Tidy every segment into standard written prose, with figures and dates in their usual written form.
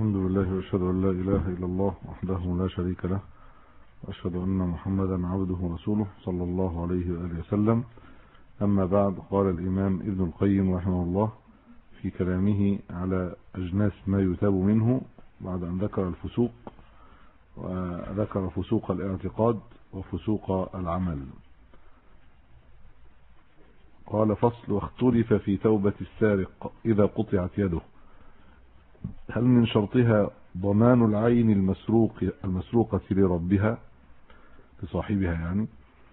الحمد لله وأشهد أن لا إله إلا الله وحده لا شريك له، وأشهد أن محمدا عبده ورسوله صلى الله عليه وآله وسلم. أما بعد، قال الإمام ابن القيم رحمه الله في كلامه على أجناس ما يتاب منه بعد أن ذكر الفسوق، وذكر فسوق الاعتقاد وفسوق العمل. قال: فصل: واختلف في توبة السارق إذا قطعت يده، هل من شرطها ضمان العين المسروقة لربها، لصاحبها؟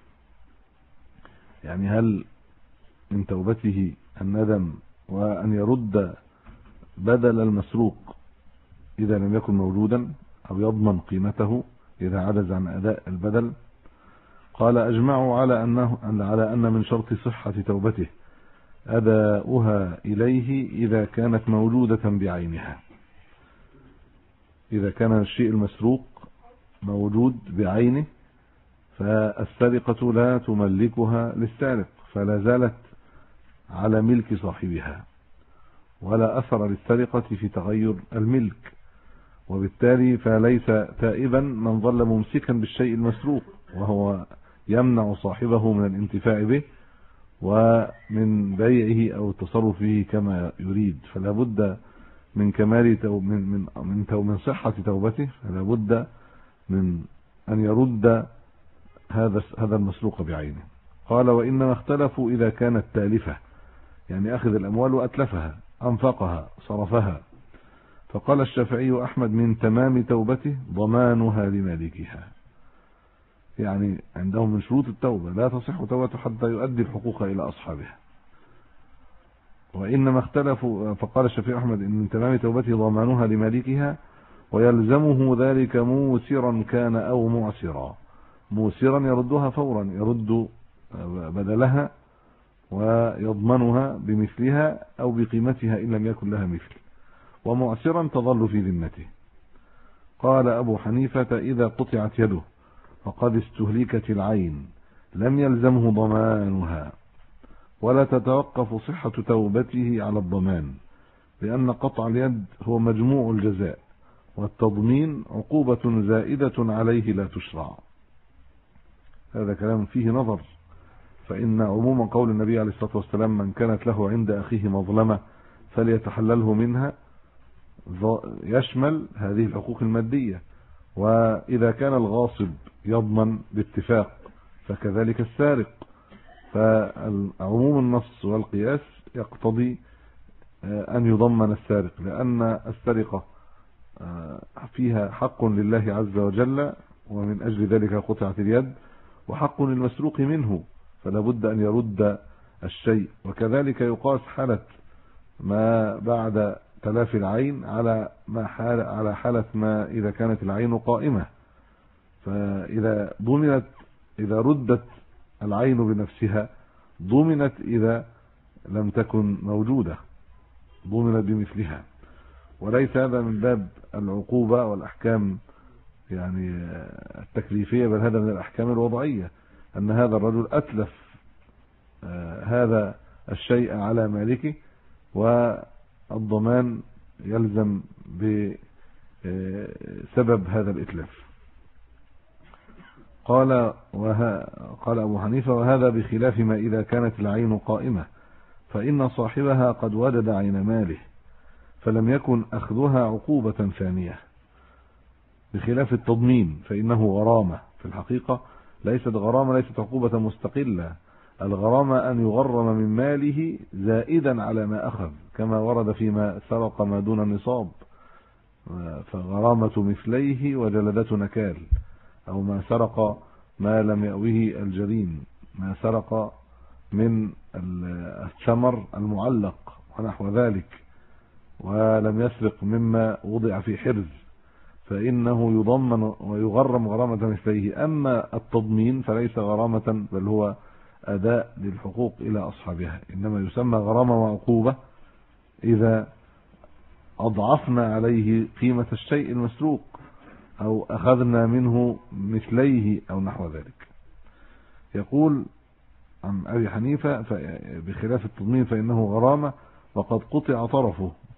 يعني هل من توبته الندم وأن يرد بدل المسروق إذا لم يكن موجودا، أو يضمن قيمته إذا عجز عن أداء البدل؟ قال: أجمعوا على أن من شرط صحة توبته أداؤها إليه إذا كانت موجودة بعينها. إذا كان الشيء المسروق موجود بعينه فالسرقة لا تملكها للسارق، فلا زالت على ملك صاحبها، ولا أثر للسرقة في تغير الملك، وبالتالي فليس تائبا من ظل ممسكا بالشيء المسروق وهو يمنع صاحبه من الانتفاع به ومن بيعه أو التصرف به كما يريد. فلا بد من كمال من صحة توبته، فلا بد من أن يرد هذا المسروق بعينه. قال: وإنما اختلفوا إذا كانت تالفة، يعني أخذ الأموال وأتلفها، أنفقها، صرفها. فقال الشافعي وأحمد: من تمام توبته ضمانها لمالكها، يعني عندهم من شروط التوبة لا تصح توبته حتى يؤدي الحقوق إلى أصحابها. وإنما اختلفوا، فقال الشافعي وأحمد: إن من تمام توبته ضمانها لمالكها، ويلزمه ذلك موسرا كان أو معسرا. موسرا يردها فورا، يرد بدلها ويضمنها بمثلها أو بقيمتها إن لم يكن لها مثل، ومعسرا تظل في ذمته. قال أبو حنيفة: إذا قطعت يده فقد استهلكت العين لم يلزمه ضمانها، ولا تتوقف صحة توبته على الضمان، لأن قطع اليد هو مجموع الجزاء، والتضمين عقوبة زائدة عليه لا تشرع. هذا كلام فيه نظر، فإن عموم قول النبي عليه الصلاة والسلام: من كانت له عند أخيه مظلمة فليتحلله منها، يشمل هذه الحقوق المادية. وإذا كان الغاصب يضمن باتفاق فكذلك السارق، فعموم النص والقياس يقتضي أن يضمن السارق، لأن السرقة فيها حق لله عز وجل، ومن أجل ذلك قطعت اليد، وحق للمسروق منه، فلا بد أن يرد الشيء. وكذلك يقاس حالة ما بعد تلافي العين على حالة ما إذا كانت العين قائمة. فإذا ردت العين بنفسها ضمنت، إذا لم تكن موجودة ضمنت بمثلها. وليس هذا من باب العقوبة والأحكام التكليفية، بل هذا من الأحكام الوضعية، أن هذا الرجل أتلف هذا الشيء على مالكه، والضمان يلزم بسبب هذا الإتلاف. قال أبو حنيفة: وهذا بخلاف ما إذا كانت العين قائمة، فإن صاحبها قد وجد عين ماله فلم يكن أخذها عقوبة ثانية، بخلاف التضمين فإنه غرامة. في الحقيقة ليست غرامة، ليست عقوبة مستقلة. الغرامة أن يغرم من ماله زائدا على ما أخذ، كما ورد فيما سرق ما دون النصاب، فغرامة مثليه وجلدة نكال، أو ما سرق ما لم يأوه الجريم، ما سرق من الثمر المعلق ونحو ذلك، ولم يسرق مما وضع في حرز، فإنه يضمن ويغرم غرامة مثليه. أما التضمين فليس غرامة، بل هو أداء للحقوق إلى أصحابها، إنما يسمى غرامة وعقوبة إذا أضعفنا عليه قيمة الشيء المسروق، أو أخذنا منه مثليه أو نحو ذلك. يقول عن أبي حنيفة: بخلاف التضمين فإنه غرامة، وقد قطع طرفه،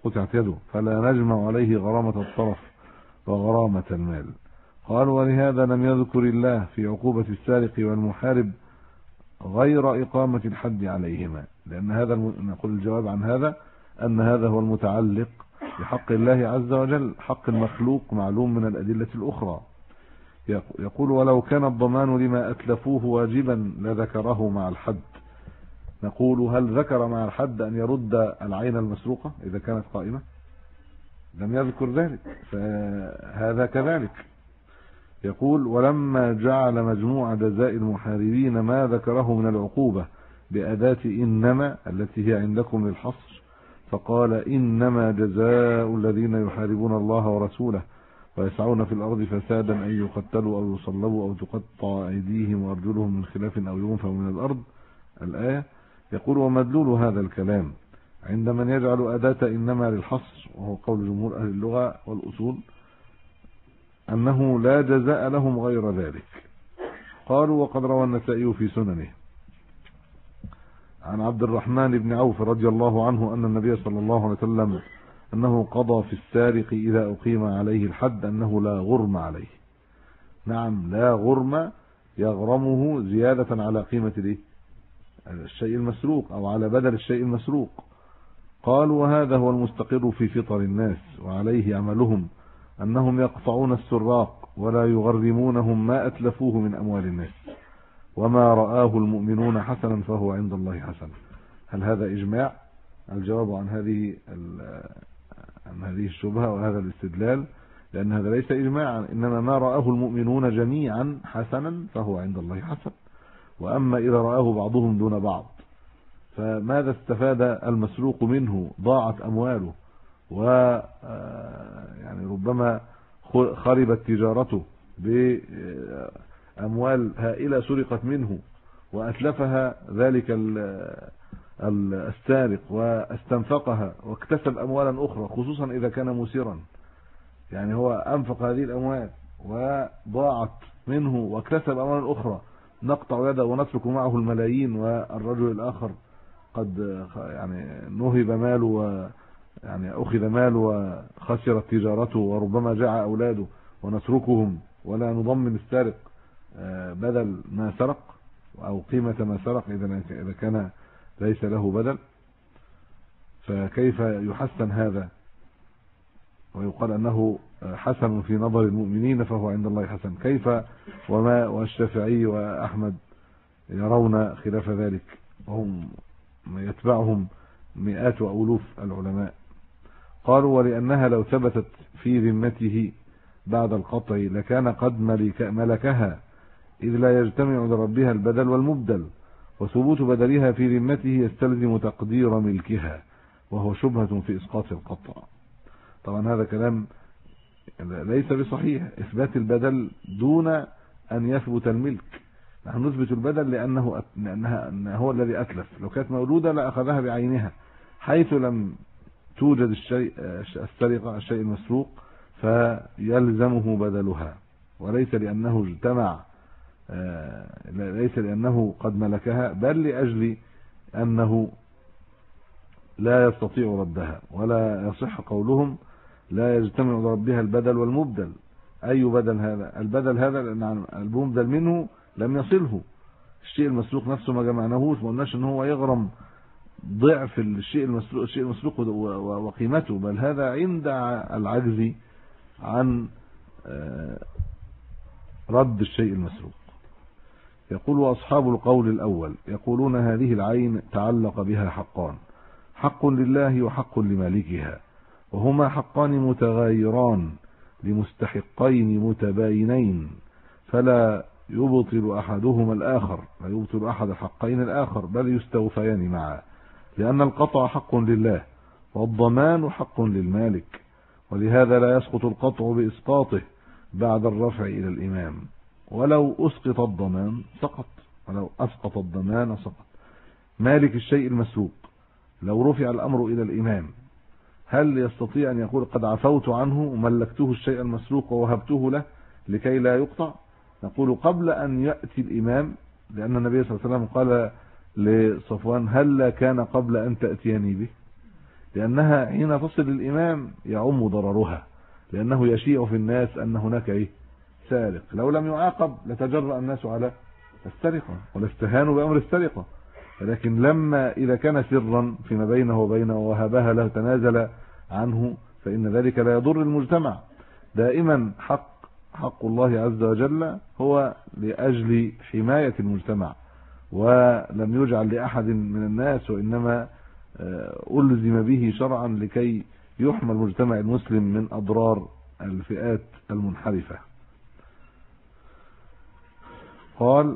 قطعت يده، فلا نجمع عليه غرامة الطرف وغرامة المال. قال ولهذا لم يذكر الله في عقوبة السارق والمحارب غير إقامة الحد عليهما، لأن هذا نقول الجواب عن هذا أن هذا هو المتعلق بحق الله عز وجل. حق المخلوق معلوم من الأدلة الأخرى. يقول ولو كان الضمان لما أتلفوه واجبا لذكره مع الحد. نقول هل ذكر مع الحد أن يرد العين المسروقة إذا كانت قائمة؟ لم يذكر ذلك، فهذا كذلك. يقول ولما جعل مجموع جزاء المحاربين ما ذكره من العقوبة بأداة إنما التي هي عندكم للحصر، فقال إنما جزاء الذين يحاربون الله ورسوله ويسعون في الأرض فسادا أن يقتلوا أو يصلبوا أو تقطع أيديهم وأرجلهم من خلاف أو ينفوا من الأرض. الآية. يقول ومدلول هذا الكلام عند من يجعل أداة إنما للحصر، وهو قول جمهور أهل اللغة والأصول، أنه لا جزاء لهم غير ذلك. قالوا وقد روى النسائي في سننه عن عبد الرحمن بن عوف رضي الله عنه أن النبي صلى الله عليه وسلم أنه قضى في السارق إذا أقيم عليه الحد أنه لا غرم عليه. نعم، لا غرم، يغرمه زيادة على قيمة الشيء المسروق أو على بدل الشيء المسروق. قالوا وهذا هو المستقر في فطر الناس وعليه عملهم، أنهم يقطعون السراق ولا يغرمونهم ما أتلفوه من أموال الناس، وما رآه المؤمنون حسنا فهو عند الله حسن. هل هذا إجماع؟ الجواب عن هذه الشبهة وهذا الاستدلال لأن هذا ليس إجماعا، إنما ما رآه المؤمنون جميعا حسنا فهو عند الله حسن، وأما إذا رآه بعضهم دون بعض فماذا استفاد المسروق منه؟ ضاعت أمواله، و يعني ربما خربت تجارته بأموال هائلة سرقت منه وأتلفها ذلك السارق واستنفقها واكتسب أموالا أخرى، خصوصا إذا كان مسيرا، يعني هو أنفق هذه الأموال وضاعت منه واكتسب أموالا أخرى، نقطع يده ونترك معه الملايين، والرجل الآخر قد يعني نهب ماله يعني أخذ ماله وخسرت تجارته وربما جاع أولاده، ونتركهم ولا نضمن السارق بدل ما سرق أو قيمة ما سرق إذا كان ليس له بدل. فكيف يحسن هذا ويقال أنه حسن في نظر المؤمنين فهو عند الله حسن؟ كيف والشافعي وأحمد يرون خلاف ذلك وهم يتبعهم مئات وألوف العلماء؟ قالوا ولأنها لو ثبتت في ذمته بعد القطع لكان قد ملكها، إذ لا يجتمع لربها البدل والمبدل، وثبوت بدلها في ذمته يستلزم تقدير ملكها، وهو شبهة في إسقاط القطع. طبعا هذا كلام ليس بصحيح، إثبات البدل دون أن يثبت الملك. نحن نثبت البدل لأنه هو الذي أتلف، لو كانت مولودة لأخذها بعينها، حيث لم توجد السرقة الشيء المسروق فيلزمه بدلها، وليس لأنه اجتمع، ليس لأنه قد ملكها، بل لأجل أنه لا يستطيع ردها. ولا يصح قولهم لا يجتمع لربها البدل والمبدل. أي بدل هذا؟ البدل هذا لأن المبدل منه لم يصله، الشيء المسروق نفسه ما جمعناهوش، ما قلناش ان هو يغرم ضعف الشيء المسروق وقيمته، بل هذا عند العجز عن رد الشيء المسروق. يقول وأصحاب القول الأول يقولون هذه العين تعلق بها حقان، حق لله وحق لمالكها، وهما حقان متغايران لمستحقين متباينين، فلا يبطل أحدهما الآخر، لا يبطل أحد الحقين الآخر، بل يستوفيان معا، لأن القطع حق لله والضمان حق للمالك، ولهذا لا يسقط القطع بإسقاطه بعد الرفع إلى الإمام، ولو أسقط الضمان سقط، ولو أسقط الضمان سقط. مالك الشيء المسروق لو رفع الأمر إلى الإمام هل يستطيع أن يقول قد عفوت عنه وملكته الشيء المسروق ووهبته له لكي لا يقطع؟ نقول قبل أن يأتي الإمام، لأن النبي صلى الله عليه وسلم قال لصفوان هل كان قبل أن تأتيني به، لأنها حين تصل للإمام يعم ضررها، لأنه يشيع في الناس أن هناك سارق. لو لم يعاقب لتجرأ الناس على السرقة ولاستهانوا بأمر السرقة، ولكن لما إذا كان سرا فيما بينه وبينه وهبها له تنازل عنه، فإن ذلك لا يضر المجتمع. دائما حق الله عز وجل هو لأجل حماية المجتمع، ولم يجعل لأحد من الناس، وإنما ألزم به شرعا لكي يحمى المجتمع المسلم من أضرار الفئات المنحرفة. قال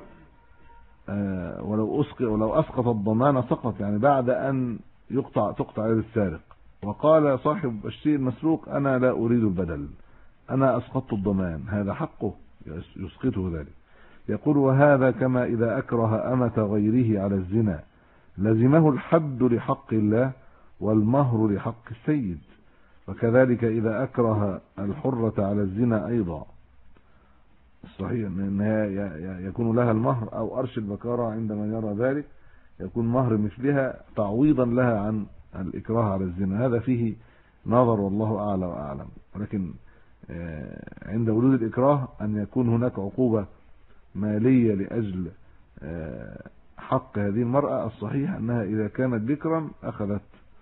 ولو أسقط الضمان سقط، يعني بعد أن تقطع يد السارق. وقال صاحب الشيء المسروق أنا لا أريد البدل، أنا أسقطت الضمان، هذا حقه يسقطه ذلك. يقول وهذا كما إذا أكره أمة غيره على الزنا لزمه الحد لحق الله والمهر لحق السيد، وكذلك إذا أكره الحرة على الزنا أيضا. الصحيح أنها يكون لها المهر أو أرش البكارة عند من يرى ذلك، يكون مهر مثلها تعويضا لها عن الإكراه على الزنا. هذا فيه نظر والله أعلى وأعلم، ولكن عند وجود الإكراه أن يكون هناك عقوبة مالية لأجل حق هذه المرأة. الصحيح أنها إذا كانت بكرا أخذت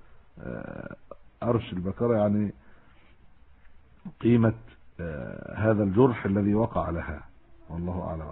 أرش البكارة، يعني قيمة هذا الجرح الذي وقع لها، والله أعلم.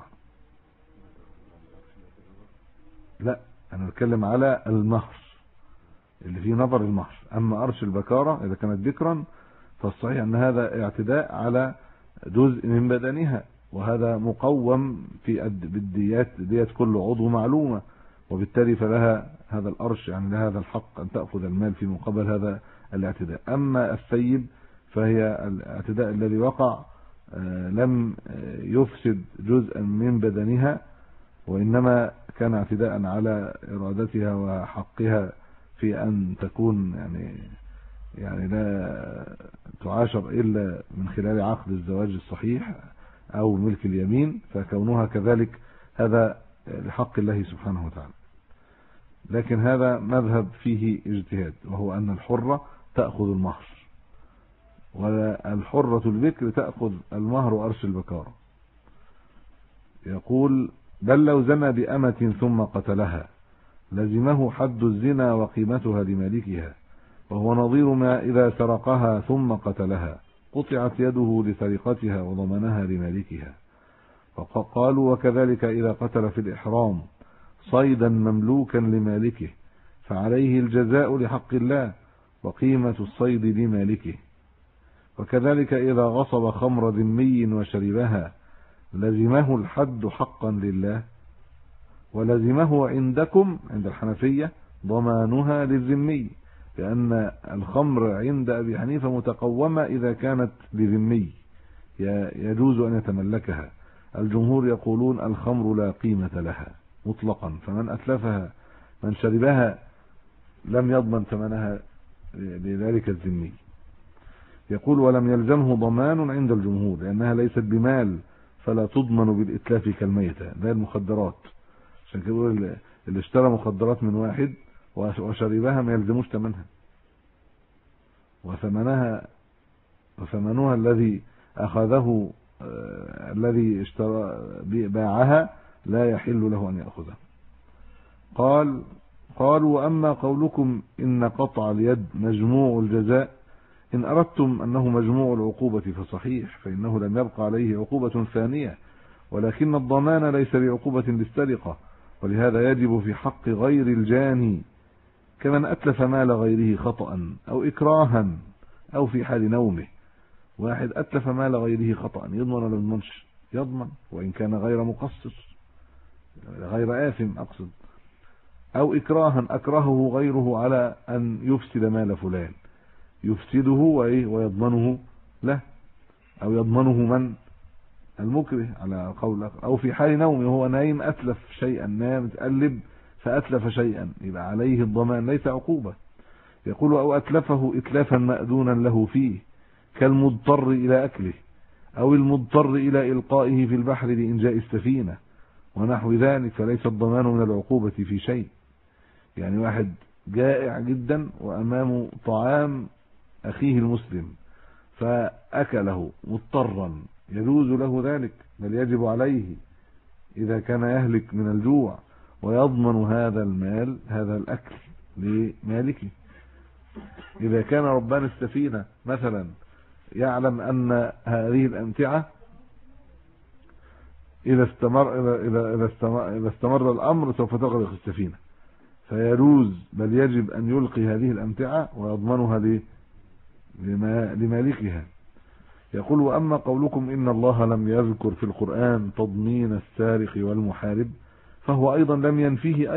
لا، أنا بتكلم على المهر اللي فيه نظر المهر. أما أرش البكارة إذا كانت بكرا فالصحيح أن هذا اعتداء على جزء من بدنها، وهذا مقوم في بالديات، دية كل عضو معلومة، وبالتالي فلها هذا الأرش، يعني لها هذا الحق أن تأخذ المال في مقابل هذا الاعتداء. أما الثيب فهي الاعتداء الذي وقع لم يفسد جزءا من بدنها، وإنما كان اعتداء على إرادتها وحقها في أن تكون يعني لا تعاشر إلا من خلال عقد الزواج الصحيح أو ملك اليمين، فكونها كذلك هذا لحق الله سبحانه وتعالى. لكن هذا مذهب فيه اجتهاد، وهو أن الحرة تأخذ المهر، والحرة البكر تأخذ المهر وأرش البكارة. يقول بل لو زنى بأمة ثم قتلها لزمه حد الزنا وقيمتها لمالكها، وهو نظير ما إذا سرقها ثم قتلها قطعت يده لسرقتها وضمنها لمالكها. وقالوا وكذلك إذا قتل في الإحرام صيدا مملوكا لمالكه فعليه الجزاء لحق الله وقيمة الصيد لمالكه. وكذلك إذا غصب خمر ذمي وشربها لزمه الحد حقا لله، ولزمه عندكم عند الحنفية ضمانها للذمي، لأن الخمر عند أبي حنيفة متقومة إذا كانت لذمي يجوز أن يتملكها. الجمهور يقولون الخمر لا قيمة لها مطلقا، فمن أتلفها من شربها لم يضمن ثمنها لذلك الذمي. يقول ولم يلزمه ضمان عند الجمهور لأنها ليست بمال فلا تضمن بالإتلاف كالميتة، ده المخدرات. عشان كده يقول اللي اشترى مخدرات من واحد وشربها ما يلزموش ثمنها، وثمنها الذي أخذه الذي اشترى باعها لا يحل له أن يأخذها. قالوا أما قولكم إن قطع اليد مجموع الجزاء إن أردتم أنه مجموع العقوبة فصحيح، فإنه لم يبقى عليه عقوبة ثانية، ولكن الضمان ليس بعقوبة للسرقة، ولهذا يجب في حق غير الجاني كمن أتلف مال غيره خطأ أو إكراها أو في حال نومه. واحد أتلف مال غيره خطأ يضمن ولا يضمنش؟ يضمن، وإن كان غير مقصر غير آثم أقصد. أو إكراها أكرهه غيره على أن يفسد مال فلان يفسده ويضمنه له، أو يضمنه من المكره على قول. أو في حال نومه هو نايم أتلف شيئا، نام تقلب فأتلف شيئا، يبقى عليه الضمان ليس عقوبة. يقول أو أتلفه إتلافا مأذونا له فيه كالمضطر إلى أكله أو المضطر إلى إلقائه في البحر لإنجاء السفينة ونحو ذلك، فليس الضمان من العقوبة في شيء. يعني واحد جائع جدا وأمامه طعام أخيه المسلم فأكله مضطرا، يجوز له ذلك، بل يجب عليه إذا كان يهلك من الجوع، ويضمن هذا المال، هذا الأكل لمالكه. إذا كان ربان السفينة مثلا يعلم أن هذه الأمتعة إذا استمر الأمر سوف تغرق السفينة، فيجوز بل يجب أن يلقي هذه الأمتعة ويضمنها لمالكها. يقول: وأما قولكم إن الله لم يذكر في القرآن تضمين السارق والمحارب فهو لم ينفيه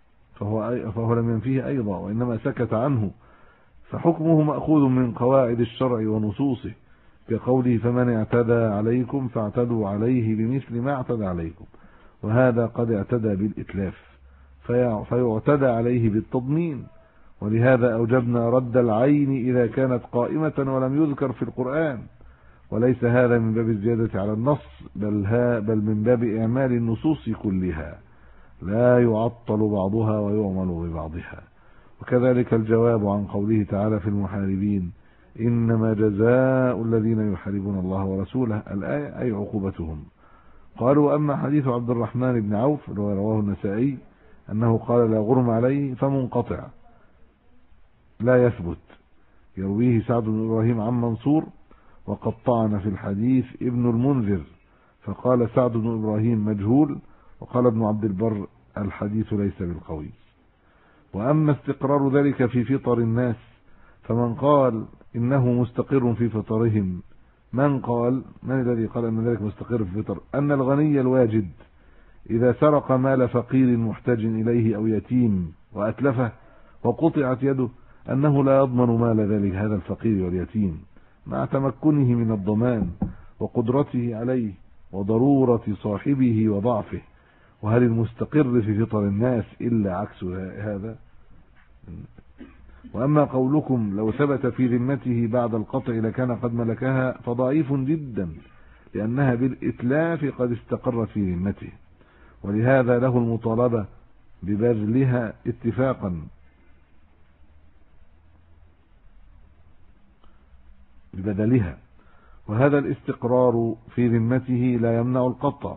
أيضا وإنما سكت عنه، فحكمه مأخوذ من قواعد الشرع ونصوصه، كقوله: فمن اعتدى عليكم فاعتدوا عليه بمثل ما اعتدى عليكم، وهذا قد اعتدى بالإتلاف فيعتدى عليه بالتضمين، ولهذا أوجبنا رد العين إذا كانت قائمة ولم يذكر في القرآن، وليس هذا من باب الزيادة على النص بل من باب إعمال النصوص كلها، لا يعطل بعضها ويعمل ببعضها. وكذلك الجواب عن قوله تعالى في المحاربين: إنما جزاء الذين يحاربون الله ورسوله، الآية أي عقوبتهم. قالوا: أما حديث عبد الرحمن بن عوف رواه النسائي أنه قال: لا غرم عليه، فمنقطع لا يثبت، يرويه سعد بن إبراهيم عن منصور، وقد طعن في الحديث ابن المنذر فقال سعد بن إبراهيم مجهول، وقال ابن عبد البر: الحديث ليس بالقوي. وأما استقرار ذلك في فطر الناس فمن قال إنه مستقر في فطرهم، من الذي قال أن ذلك مستقر في فطر؟ أن الغني الواجد إذا سرق مال فقير محتاج إليه أو يتيم وأتلفه وقطعت يده أنه لا يضمن مال ذلك هذا الفقير واليتيم، مع تمكنه من الضمان وقدرته عليه وضرورة صاحبه وضعفه. وهل المستقر في فطر الناس إلا عكس هذا؟ وأما قولكم لو ثبت في ذمته بعد القطع لكان قد ملكها فضعيف جدا، لأنها بالإتلاف قد استقرت في ذمته، ولهذا له المطالبة ببذلها اتفاقا ببدلها، وهذا الاستقرار في ذمته لا يمنع القطع،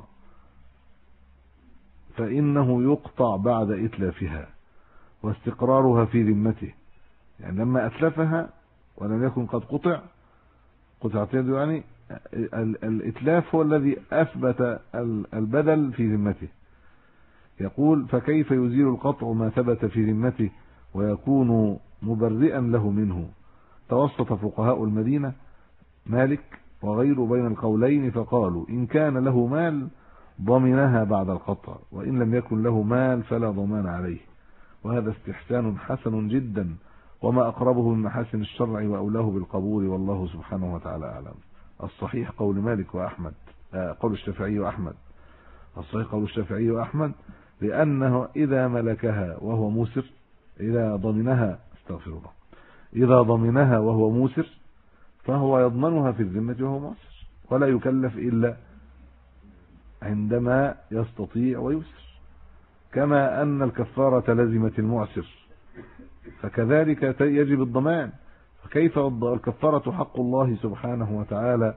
فإنه يقطع بعد إتلافها، واستقرارها في ذمته يعني لما أتلفها ولم يكن قد قطعت يده، يعني الإتلاف هو الذي أثبت البدل في ذمته. يقول: فكيف يزيل القطع ما ثبت في ذمته ويكون مبرئا له منه؟ توسط فقهاء المدينة مالك وغيره بين القولين، فقالوا: إن كان له مال ضمنها بعد القطع، وإن لم يكن له مال فلا ضمان عليه، وهذا استحسان حسن جدا، وما أقربه من محاسن الشرع وأولاه بالقبول، والله سبحانه وتعالى أعلم. الصحيح قول مالك وأحمد، قول الشافعي وأحمد. الصحيح قول الشافعي وأحمد، لأنه إذا ملكها وهو موسر، إذا ضمنها وهو موسر فهو يضمنها في الذمة وهو موسر، ولا يكلف إلا عندما يستطيع ويسر، كما أن الكفارة لزمت المعسر فكذلك يجب الضمان. فكيف الكفارة حق الله سبحانه وتعالى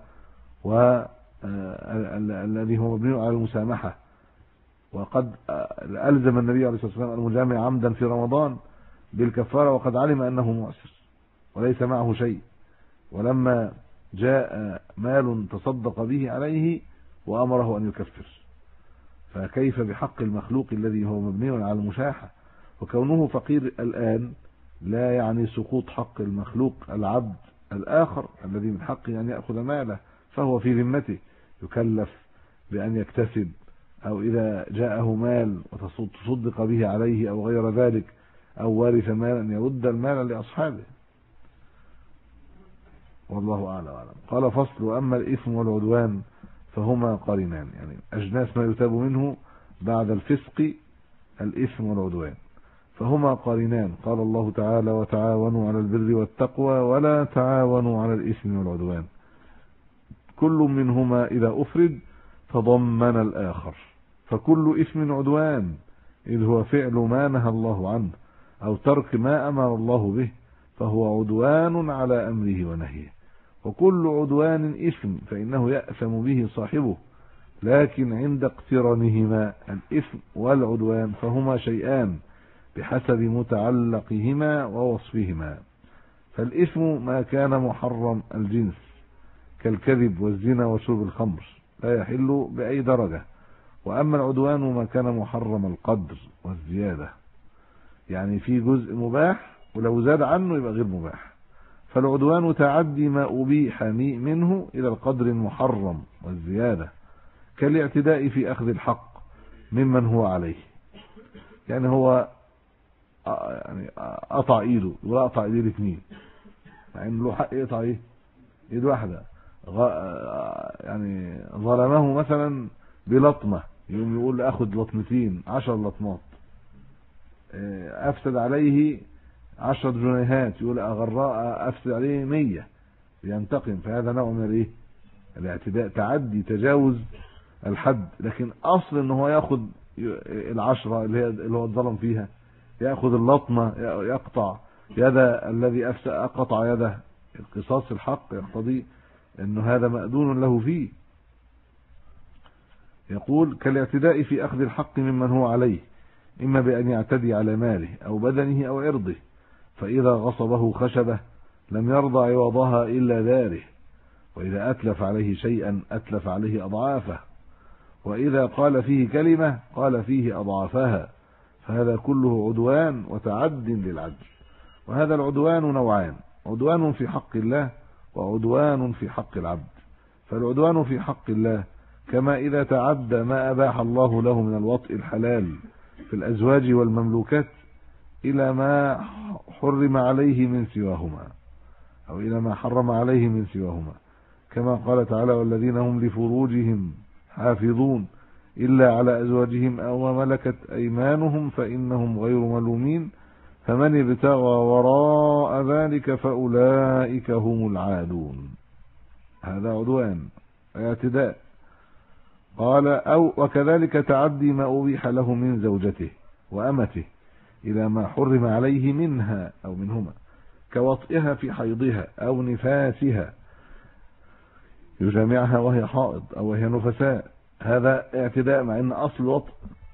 والذي هو مبني على المسامحة، وقد ألزم النبي عليه الصلاة والسلام المجامع عمدا في رمضان بالكفارة وقد علم أنه معسر وليس معه شيء، ولما جاء مال تصدق به عليه وأمره أن يكفر، فكيف بحق المخلوق الذي هو مبني على المشاحة؟ وكونه فقير الآن لا يعني سقوط حق المخلوق العبد الآخر الذي من حقه أن يأخذ ماله، فهو في ذمته يكلف بأن يكتسب، أو إذا جاءه مال وتصدق به عليه أو غير ذلك، أو وارث مالا أن يرد المال لأصحابه، والله أعلم. قال: فصل: وأما الإثم والعدوان فهما قرينان، يعني أجناس ما يتاب منه بعد الفسق الإثم والعدوان، فهما قرينان. قال الله تعالى: وتعاونوا على البر والتقوى ولا تعاونوا على الإثم والعدوان، كل منهما إذا أفرد تضمن الآخر، فكل إثم عدوان إذ هو فعل ما نهى الله عنه أو ترك ما أمر الله به فهو عدوان على أمره ونهيه. وكل عدوان إثم فإنه يأثم به صاحبه، لكن عند اقترانهما الإثم والعدوان فهما شيئان بحسب متعلقهما ووصفهما. فالإثم ما كان محرم الجنس كالكذب والزنا وشرب الخمر لا يحل بأي درجة، وأما العدوان ما كان محرم القدر والزيادة، يعني في جزء مباح ولو زاد عنه يبقى غير مباح. فالعدوان تعدي ما أبيح منه إلى القدر المحرم والزيادة، كالاعتداء في أخذ الحق ممن هو عليه. يعني هو يعني قطع إيده ولا قطع إيديه الاثنين، يعني له حق يقطع إيه؟ إيد واحدة. يعني ظلمه مثلا بلطمة، يوم يقول أخذ لطمتين 10 لطمات. أفسد عليه 10 جنيهات، يقول أغراء أفسد عليه 100 ينتقم. فهذا نوع من الإيه؟ الاعتداء، تعدي، تجاوز الحد. لكن أصل إن هو يأخذ 10 اللي هو الظلم فيها، يأخذ اللطمة، يقطع يد الذي قطع يده. القصاص الحق يقتضي إنه هذا مأذون له فيه. يقول كالاعتداء في أخذ الحق ممن هو عليه، إما بأن يعتدي على ماله أو بدنه أو عرضه، فإذا غصبه خشبة لم يرضى عوضها إلا داره، وإذا أتلف عليه شيئا أتلف عليه أضعافه، وإذا قال فيه كلمة قال فيه أضعافها، فهذا كله عدوان وتعد للعدل. وهذا العدوان نوعان: عدوان في حق الله وعدوان في حق العبد. فالعدوان في حق الله كما إذا تعدى ما أباح الله له من الوطء الحلال في الأزواج والمملوكات إلى ما حرم عليه من سواهما، أو إلى ما حرم عليه من سواهما، كما قال تعالى: والذين هم لفروجهم حافظون إلا على أزواجهم أو ما ملكت أيمانهم فإنهم غير ملومين فمن ابتغى وراء ذلك فأولئك هم العادون. هذا عدوان، اعتداء. قال: أو وكذلك تعدي ما أبيح له من زوجته وأمته إلى ما حرم عليه منها أو منهما، كوطئها في حيضها أو نفاسها، يجامعها وهي حائض أو وهي نفساء، هذا اعتداء مع أن أصل الوطء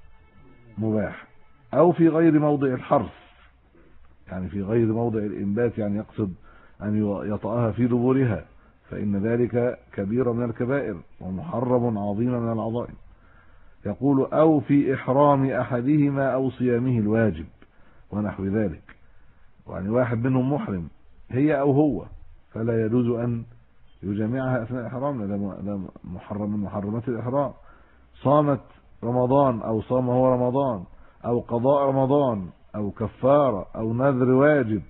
مباح. أو في غير موضع الحرث، يعني في غير موضع الإنبات، يعني يقصد أن يطأها في دبرها، فإن ذلك كبير من الكبائر ومحرم عظيم من العظائم. يقول: أو في إحرام أحدهما أو صيامه الواجب ونحو ذلك، يعني واحد منهم محرم هي أو هو، فلا يجوز أن يجامعها أثناء إحرام، ده محرم من محرمات الإحرام. صامت رمضان أو صام هو رمضان أو قضاء رمضان أو كفارة أو نذر واجب،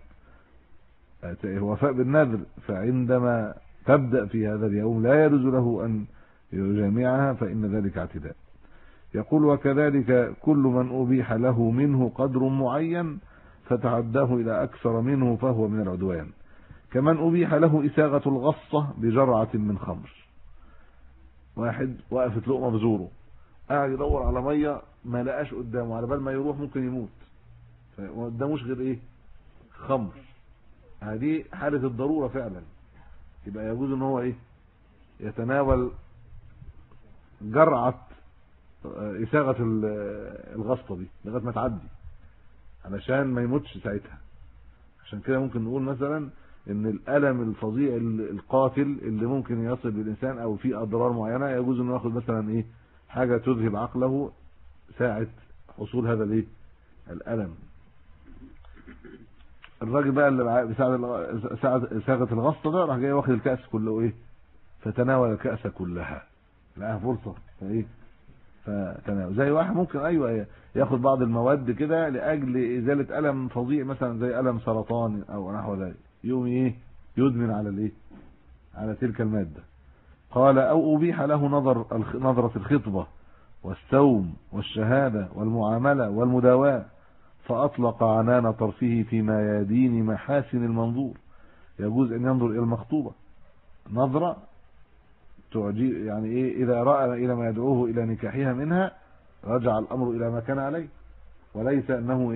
وفاء بالنذر، فعندما تبدأ في هذا اليوم لا يجوز له أن يجامعها، فإن ذلك اعتداء. يقول: وكذلك كل من أبيح له منه قدر معين فتعداه إلى أكثر منه فهو من العدوان، كمن أبيح له إساغة الغصة بجرعة من خمر. واحد وقفت لقمة بزوره، قاعد يدور على مية ما لقاش قدامه، على بال ما يروح ممكن يموت، ما قداموش غير ايه؟ خمر. هذه حالة الضرورة فعلا، يبقى يجوز ان هو ايه؟ يتناول جرعة إساغة الغصة دي لغاية ما تعدي علشان ما يموتش ساعتها. عشان كده ممكن نقول مثلا ان الألم الفظيع القاتل اللي ممكن يصل بالإنسان او في أضرار معينة يجوز انه ياخد مثلا ايه؟ حاجة تذهب عقله ساعة حصول هذا الايه؟ الألم. الراجل بقى اللي بيساعد إساغة الغصة ده راح جاي واخد الكأس كله ايه؟ فتناول الكأس كلها، لقاها فرصة فايه؟ فتناول. زي واحد ممكن ايوه ياخد بعض المواد كده لاجل ازالة ألم فظيع مثلا زي ألم سرطان او نحو ذلك، يوم ايه؟ يدمن على الايه؟ على تلك المادة. قال: أو أبيح له نظرة الخطبة والسوم والشهادة والمعاملة والمداواة، فأطلق عنان طرفه فيما يدين محاسن المنظور. يجوز أن ينظر إلى المخطوبة نظرة تعجي، يعني إيه؟ إذا رأى إلى ما يدعوه إلى نكاحها منها رجع الأمر إلى ما كان عليه، وليس أنه إيه؟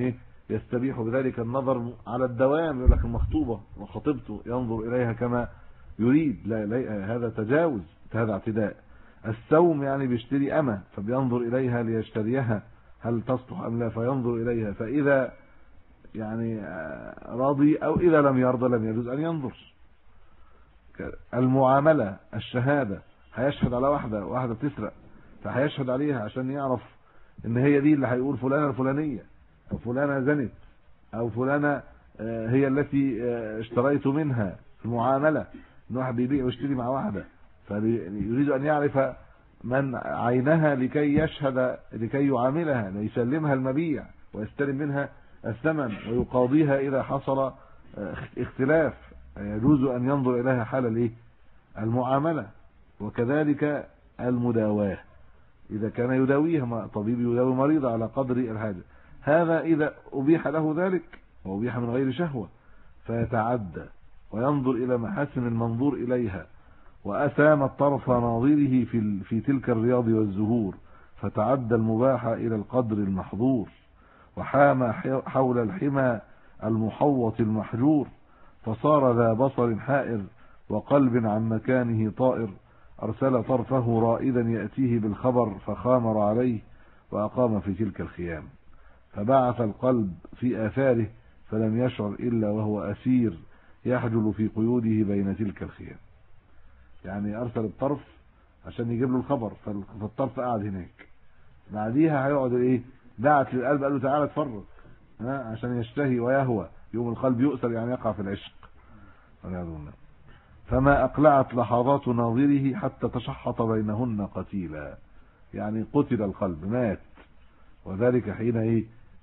يستبيح بذلك النظر على الدوام، يقول لك المخطوبة وخطيبته ينظر إليها كما يريد، لا هذا تجاوز، هذا اعتداء. السوم يعني بيشتري أمة فبينظر إليها ليشتريها هل تصلح أم لا، فينظر إليها، فإذا يعني راضي أو إذا لم يرضى لم يجوز أن ينظر. المعاملة، الشهادة، هيشهد على واحدة بتسرق، فهيشهد عليها عشان يعرف ان هي دي اللي هيقول فلانة الفلانية او فلانة زنت او فلانة هي التي اشتريت منها. في المعاملة ان واحد بيبيع ويشتري مع واحدة فيريد ان يعرف من عينها لكي يشهد، لكي يعاملها، ليسلمها المبيع ويستلم منها الثمن ويقاضيها اذا حصل اختلاف، يجوز ان ينظر اليها حال الايه؟ المعاملة. وكذلك المداواة، اذا كان يداويها، طبيب يداوي مريض على قدر الحاجة، هذا اذا ابيح له ذلك وابيح من غير شهوة فيتعدى وينظر الى محاسن المنظور اليها، واسام الطرف ناظره في تلك الرياض والزهور، فتعدى المباح الى القدر المحظور، وحام حول الحمى المحوط المحجور، فصار ذا بصر حائر وقلب عن مكانه طائر، أرسل طرفه رائدا يأتيه بالخبر فخامر عليه وأقام في تلك الخيام، فبعث القلب في آثاره فلم يشعر إلا وهو أسير يحجل في قيوده بين تلك الخيام. يعني أرسل الطرف عشان يجيب له الخبر، فالطرف قاعد هناك، بعديها هيقعد ايه؟ دعت للقلب قال له تعالى اتفرج عشان يشتهي ويهوى، يوم القلب يؤثر يعني يقع في العشق. فما أقلعت لحظات ناظره حتى تشحط بينهن قتيلا، يعني قتل القلب، مات، وذلك حين ايه؟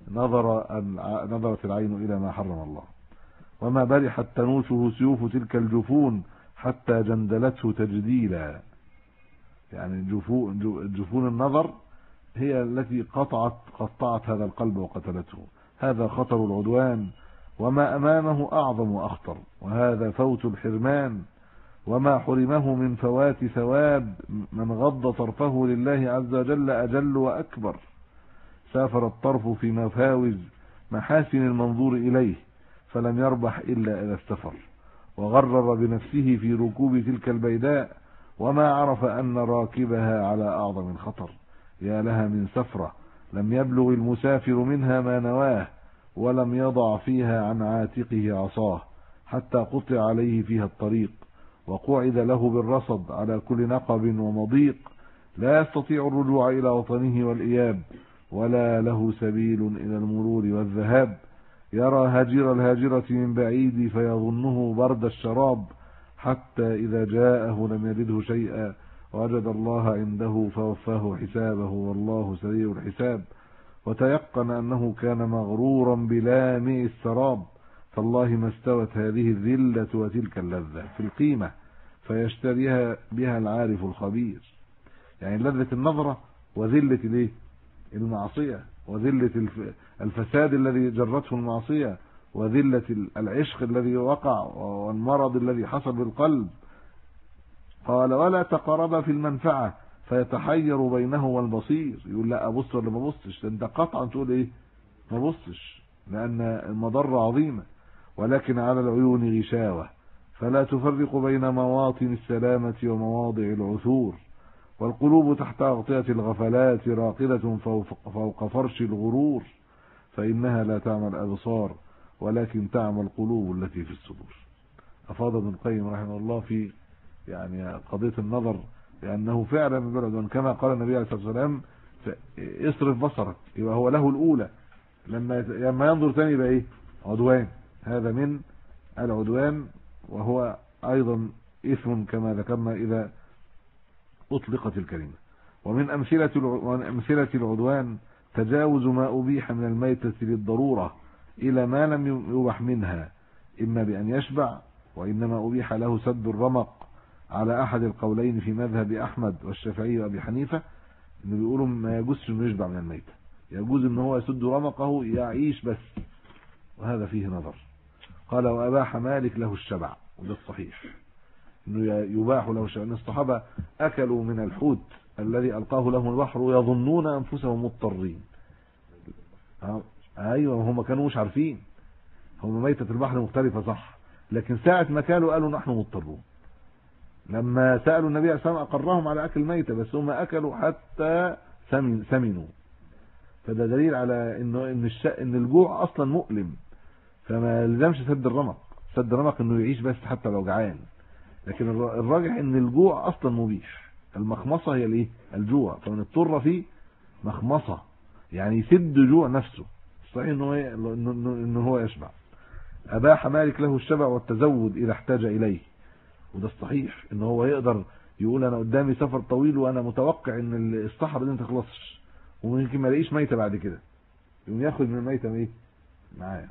نظرت العين إلى ما حرم الله. وما برحت تنوشه سيوف تلك الجفون حتى جندلته تجديلا، يعني جفون النظر هي التي قطعت هذا القلب وقتلته. هذا خطر العدوان، وما أمامه أعظم وأخطر، وهذا فوت الحرمان، وما حرمه من فوات ثواب من غض طرفه لله عز وجل أجل وأكبر. سافر الطرف في مفاوز محاسن المنظور إليه فلم يربح إلا إلى السفر، وغرر بنفسه في ركوب تلك البيداء وما عرف أن راكبها على أعظم الخطر. يا لها من سفرة لم يبلغ المسافر منها ما نواه، ولم يضع فيها عن عاتقه عصاه حتى قطع عليه فيها الطريق، وقعد له بالرصد على كل نقب ومضيق، لا يستطيع الرجوع إلى وطنه والإياب، ولا له سبيل إلى المرور والذهاب. يرى هاجر الهاجرة من بعيد فيظنه برد الشراب، حتى إذا جاءه لم يجده شيئا وجد الله عنده فوفاه حسابه والله سريع الحساب، وتيقن أنه كان مغرورا بلامع السراب. فالله ما استوت هذه الذلة وتلك اللذة في القيمة فيشتريها بها العارف الخبير. يعني لذة النظرة وذلة المعصية، وذلة الفساد الذي جرته المعصية، وذلة العشق الذي وقع والمرض الذي حصل بالقلب. قال ولا تقرب في المنفعة فيتحير بينه والبصير، يقول لا أبص ولا ما أبصش، انت قطعا تقول ايه؟ ما أبصش، لأن المضرة عظيمة. ولكن على العيون غشاوة فلا تفرق بين مواطن السلامة ومواضع العثور، والقلوب تحت أغطية الغفلات راقدة فوق فرش الغرور، فإنها لا تعمى الأبصار ولكن تعمى القلوب التي في الصدور. أفاض ابن القيم رحمه الله في يعني قضية النظر، لأنه فعلا من كما قال النبي عليه الصلاة والسلام اصرف بصرك، يبقى هو له الأولى، لما ينظر ثاني يبقى ايه؟ عدوان. هذا من العدوان، وهو أيضا إثم كما ذكرنا إذا أطلقت الكلمة. ومن أمثلة العدوان تجاوز ما أبيح من الميتة للضرورة إلى ما لم يبح منها، إما بأن يشبع، وإنما أبيح له سد الرمق على أحد القولين في مذهب أحمد والشافعي وأبي حنيفة، إنه بيقولوا ما يجوزش إنه يشبع من الميتة، يجوز إنه هو يسد رمقه يعيش بس، وهذا فيه نظر. قال وأباح مالك له الشبع، وده الصحيح إنه يباح له الشبع، إن الصحابة أكلوا من الحوت الذي ألقاه لهم البحر يظنون أنفسهم مضطرين. ايوه هم كانوا مش عارفين، هم ميتة البحر مختلفة صح، لكن ساعة ما كانوا قالوا نحن مضطرون. لما سألوا النبي عليه الصلاة والسلام أقرهم على أكل ميتة، بس هم أكلوا حتى سمنوا. فده دليل على إن الجوع أصلا مؤلم، فما يلزمش سد الرمق. سد الرمق إنه يعيش بس حتى لو جعان، لكن الراجح إن الجوع أصلا مبيح. المخمصة هي الإيه؟ الجوع. فمن اضطر فيه مخمصة يعني يسد جوع نفسه، صحيح إنه هو يشبع. أباح مالك له الشبع والتزود إذا احتاج إليه، وده الصحيح ان هو يقدر يقول انا قدامي سفر طويل وانا متوقع ان الصحراء دي ما تخلصش وممكن ما الاقيش ميته بعد كده، يقوم ياخد من الميته ايه معاه.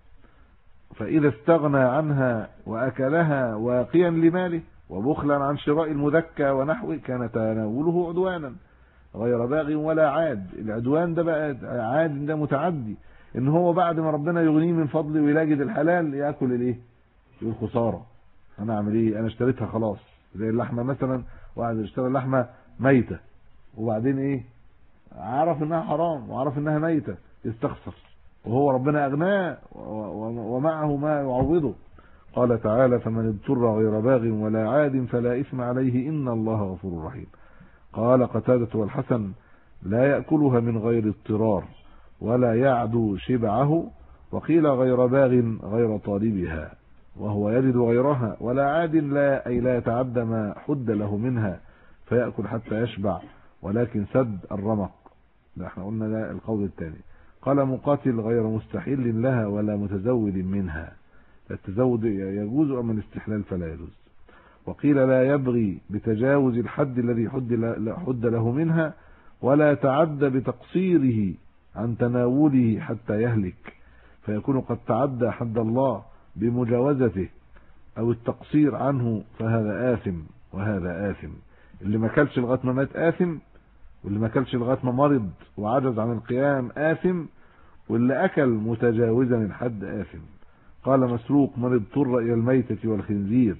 فاذا استغنى عنها واكلها واقيا لماله وبخلا عن شراء المذكى ونحوه كان تناوله عدوانا غير باغ ولا عاد. العدوان ده بقى عاد، ده متعدي، ان هو بعد ما ربنا يغنيه من فضله ويلاجد الحلال ياكل الايه، يقول خساره، انا اعمل ايه، انا اشتريتها خلاص. زي اللحمه مثلا، واحد اشترى لحمه ميته وبعدين ايه، عرف انها حرام وعرف انها ميته، يستخسر وهو ربنا اغناه ومعه ما يعوضه. قال تعالى فمن اضطر غير باغ ولا عاد فلا اثم عليه ان الله غفور رحيم. قال قتادة والحسن لا يأكلها من غير اضطرار ولا يعدو شبعه، وقيل غير باغ غير طالبها وهو يجد غيرها، ولا عاد لا أي لا يتعدى ما حد له منها فيأكل حتى يشبع، ولكن سد الرمق. ده احنا قلنا ده القول الثاني. قال مقاتل غير مستحيل لها ولا متزود منها، التزود يجوز أما الاستحلال فلا يجوز. وقيل لا يبغي بتجاوز الحد الذي حد له منها ولا يتعدى بتقصيره عن تناوله حتى يهلك فيكون قد تعدى حد الله بمجاوزته او التقصير عنه، فهذا آثم وهذا آثم. اللي ما كلش لغايه ما مات آثم، واللي ما كلش لغايه ما مرض وعجز عن القيام آثم، واللي اكل متجاوزا الحد آثم. قال مسروق من اضطر الى الميتة والخنزير،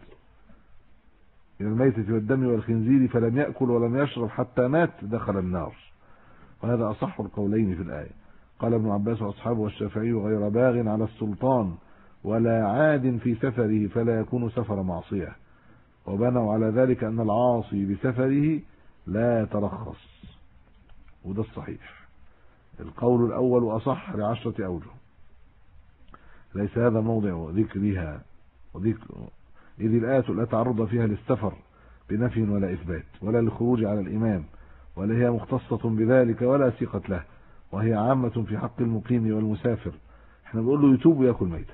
إلى الميتة والدم والخنزير فلم يأكل ولم يشرب حتى مات دخل النار، وهذا أصح القولين في الآية. قال ابن عباس وأصحابه والشافعي غير باغ على السلطان ولا عاد في سفره فلا يكون سفر معصية، وبنوا على ذلك أن العاصي بسفره لا يترخص، وده الصحيح. القول الأول أصح ل10 أوجه، ليس هذا موضع ذكرها إذ الآية لا تعرض فيها للسفر بنفي ولا إثبات ولا للخروج على الإمام، ولا هي مختصة بذلك ولا سيقة له، وهي عامة في حق المقيم والمسافر. احنا بنقول له يتوب ويأكل ميتة،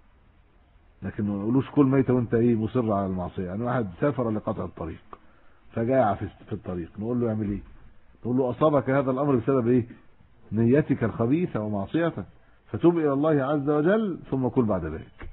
لكن ما نقولوش كل ميتة وانت ايه مصر على المعصية. يعني واحد سافر لقطع الطريق فجاع في الطريق، نقول له يعمل ايه؟ نقول له أصابك هذا الأمر بسبب ايه؟ نيتك الخبيثة ومعصيتك، فتوب إلى الله عز وجل ثم كل بعد ذلك.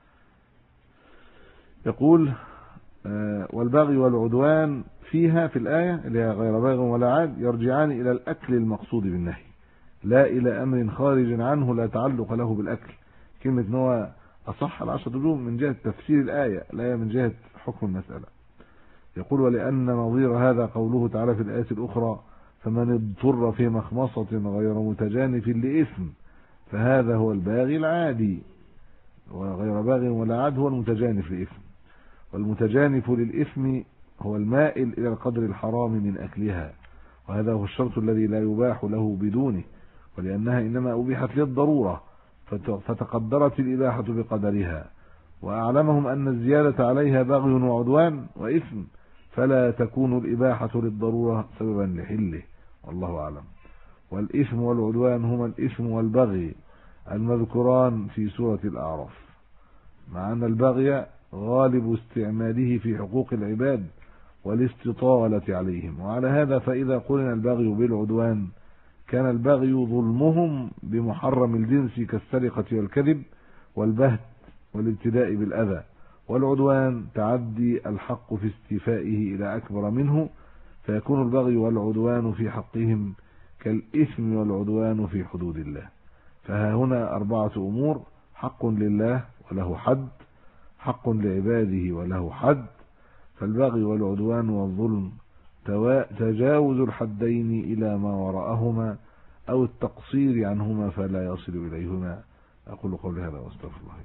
يقول والبغي والعدوان فيها في الآية اللي هي غير باغ ولا عاد يرجعان إلى الأكل المقصود بالنهي، لا إلى أمر خارج عنه لا تعلق له بالأكل. كلمة نوع أصح ال10 وجوه من جهة تفسير الآية، لا من جهة حكم المسألة. يقول ولأن نظير هذا قوله تعالى في الآية الأخرى فمن اضطر في مخمصة غير متجانف لإثم فهذا هو الباغي العادي، وغير باغ ولا عاد هو المتجانف لإثم، والمتجانف للإثم هو المائل إلى القدر الحرام من أكلها، وهذا هو الشرط الذي لا يباح له بدونه، ولأنها إنما أبيحت للضرورة فتقدرت الإباحة بقدرها. وأعلمهم أن الزيادة عليها بغي وعدوان وإثم، فلا تكون الإباحة للضرورة سببا لحله، والله أعلم. والإثم والعدوان هما الإثم والبغي المذكوران في سورة الأعراف، مع أن البغي غالب استعماله في حقوق العباد والاستطالة عليهم، وعلى هذا فإذا قرن البغي بالعدوان كان البغي ظلمهم بمحرم الجنس كالسرقة والكذب والبهت والابتداء بالأذى، والعدوان تعدي الحق في استيفائه إلى أكبر منه، فيكون البغي والعدوان في حقهم كالإثم والعدوان في حدود الله. فها هنا 4 أمور: حق لله وله حد، حق لعباده وله حد، فالبغي والعدوان والظلم تجاوز الحدين إلى ما وراءهما أو التقصير عنهما فلا يصل إليهما. أقول قولي هذا وأستغفر الله.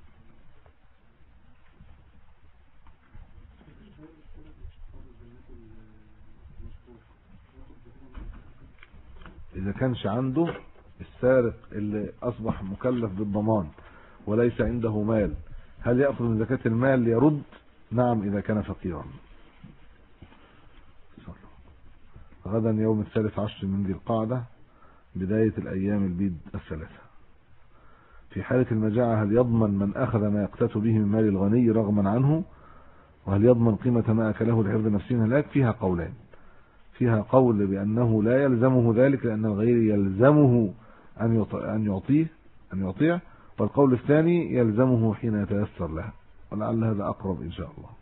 إذا كانش عنده السارق اللي أصبح مكلف بالضمان وليس عنده مال، هل يأخذ من زكاة المال ليرد؟ نعم إذا كان فقيرا. غدا يوم 13 من ذي القعدة، بداية الأيام البيض الثلاثة. في حالة المجاعة هل يضمن من أخذ ما يقتات به من مال الغني رغما عنه؟ وهل يضمن قيمة ما أكله لحفظ نفسه هلاك؟ فيها قولان. فيها قول بأنه لا يلزمه ذلك لأن الغير يلزمه أن يعطيه، والقول الثاني يلزمه حين يتيسر له، ولعل هذا أقرب إن شاء الله.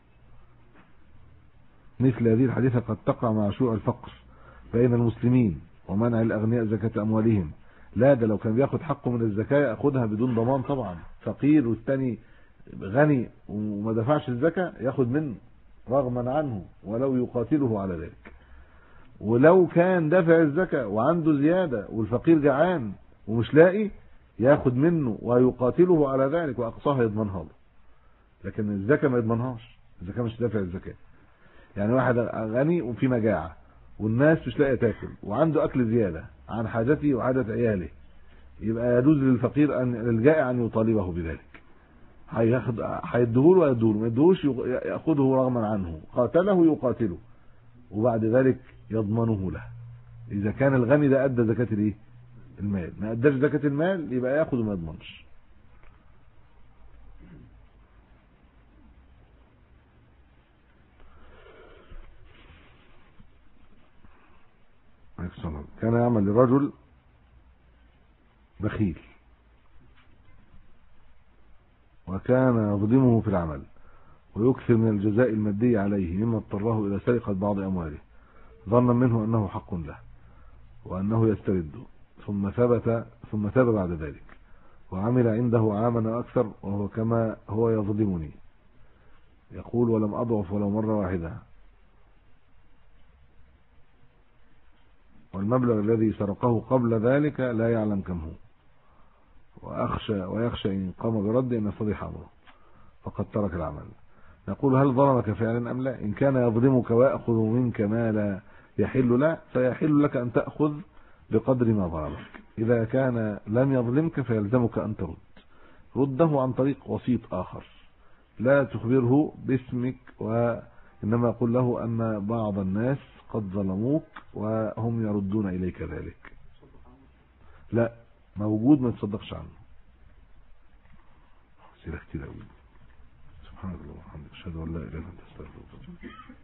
مثل هذه الحديثة قد تقع مع شيوع الفقر بين المسلمين ومنع الأغنياء زكاة أموالهم. لا، ده لو كان بياخد حقه من الزكاة ياخدها بدون ضمان طبعا. فقير والثاني غني وما دفعش الزكاة ياخد منه رغما عنه ولو يقاتله على ذلك. ولو كان دافع الزكاة وعنده زيادة والفقير جعان ومش لاقي ياخد منه ويقاتله على ذلك، وأقصاها يضمنها له. لكن الزكاة ما يضمنهاش، الزكاة مش دافع الزكاة. يعني واحد غني وفي مجاعة والناس مش لاقيه تاكل وعنده اكل زياده عن حاجته وحاجه عياله، يبقى يجوز للفقير للجائع ان يطالبه بذلك. هيديهوله ويديهوله، ما يديهوش ياخذه رغما عنه، قاتله يقاتله وبعد ذلك يضمنه له. اذا كان الغني ده ادى زكاه الايه؟ المال. ما اداش زكاه المال يبقى ياخذ وما يضمنش. كان يعمل لرجل بخيل وكان يظلمه في العمل ويكثر من الجزاء المادي عليه مما اضطره إلى سرقة بعض أمواله، ظنا منه أنه حق له وأنه يسترد، ثم تاب بعد ذلك وعمل عنده عاما أكثر وهو كما هو يظلمني. يقول: ولم أضعف ولو مرة واحدة، والمبلغ الذي سرقه قبل ذلك لا يعلم كم هو، ويخشى إن قام برد أن يصلح أمره فقد ترك العمل. نقول: هل ظلمك فعلا أم لا؟ إن كان يظلمك ويأخذ منك ما لا يحل له فيحل لك أن تأخذ بقدر ما ظلمك. إذا كان لم يظلمك فيلزمك أن رده عن طريق وسيط آخر، لا تخبره باسمك، وإنما قل له أن بعض الناس قد ظلموك وهم يردون إليك ذلك. لا، موجود، ما تصدقش عنه. سيرة كتير أوي. سبحان الله وبحمده، أشهد أن لا إله إلا أنت، أستغفرك.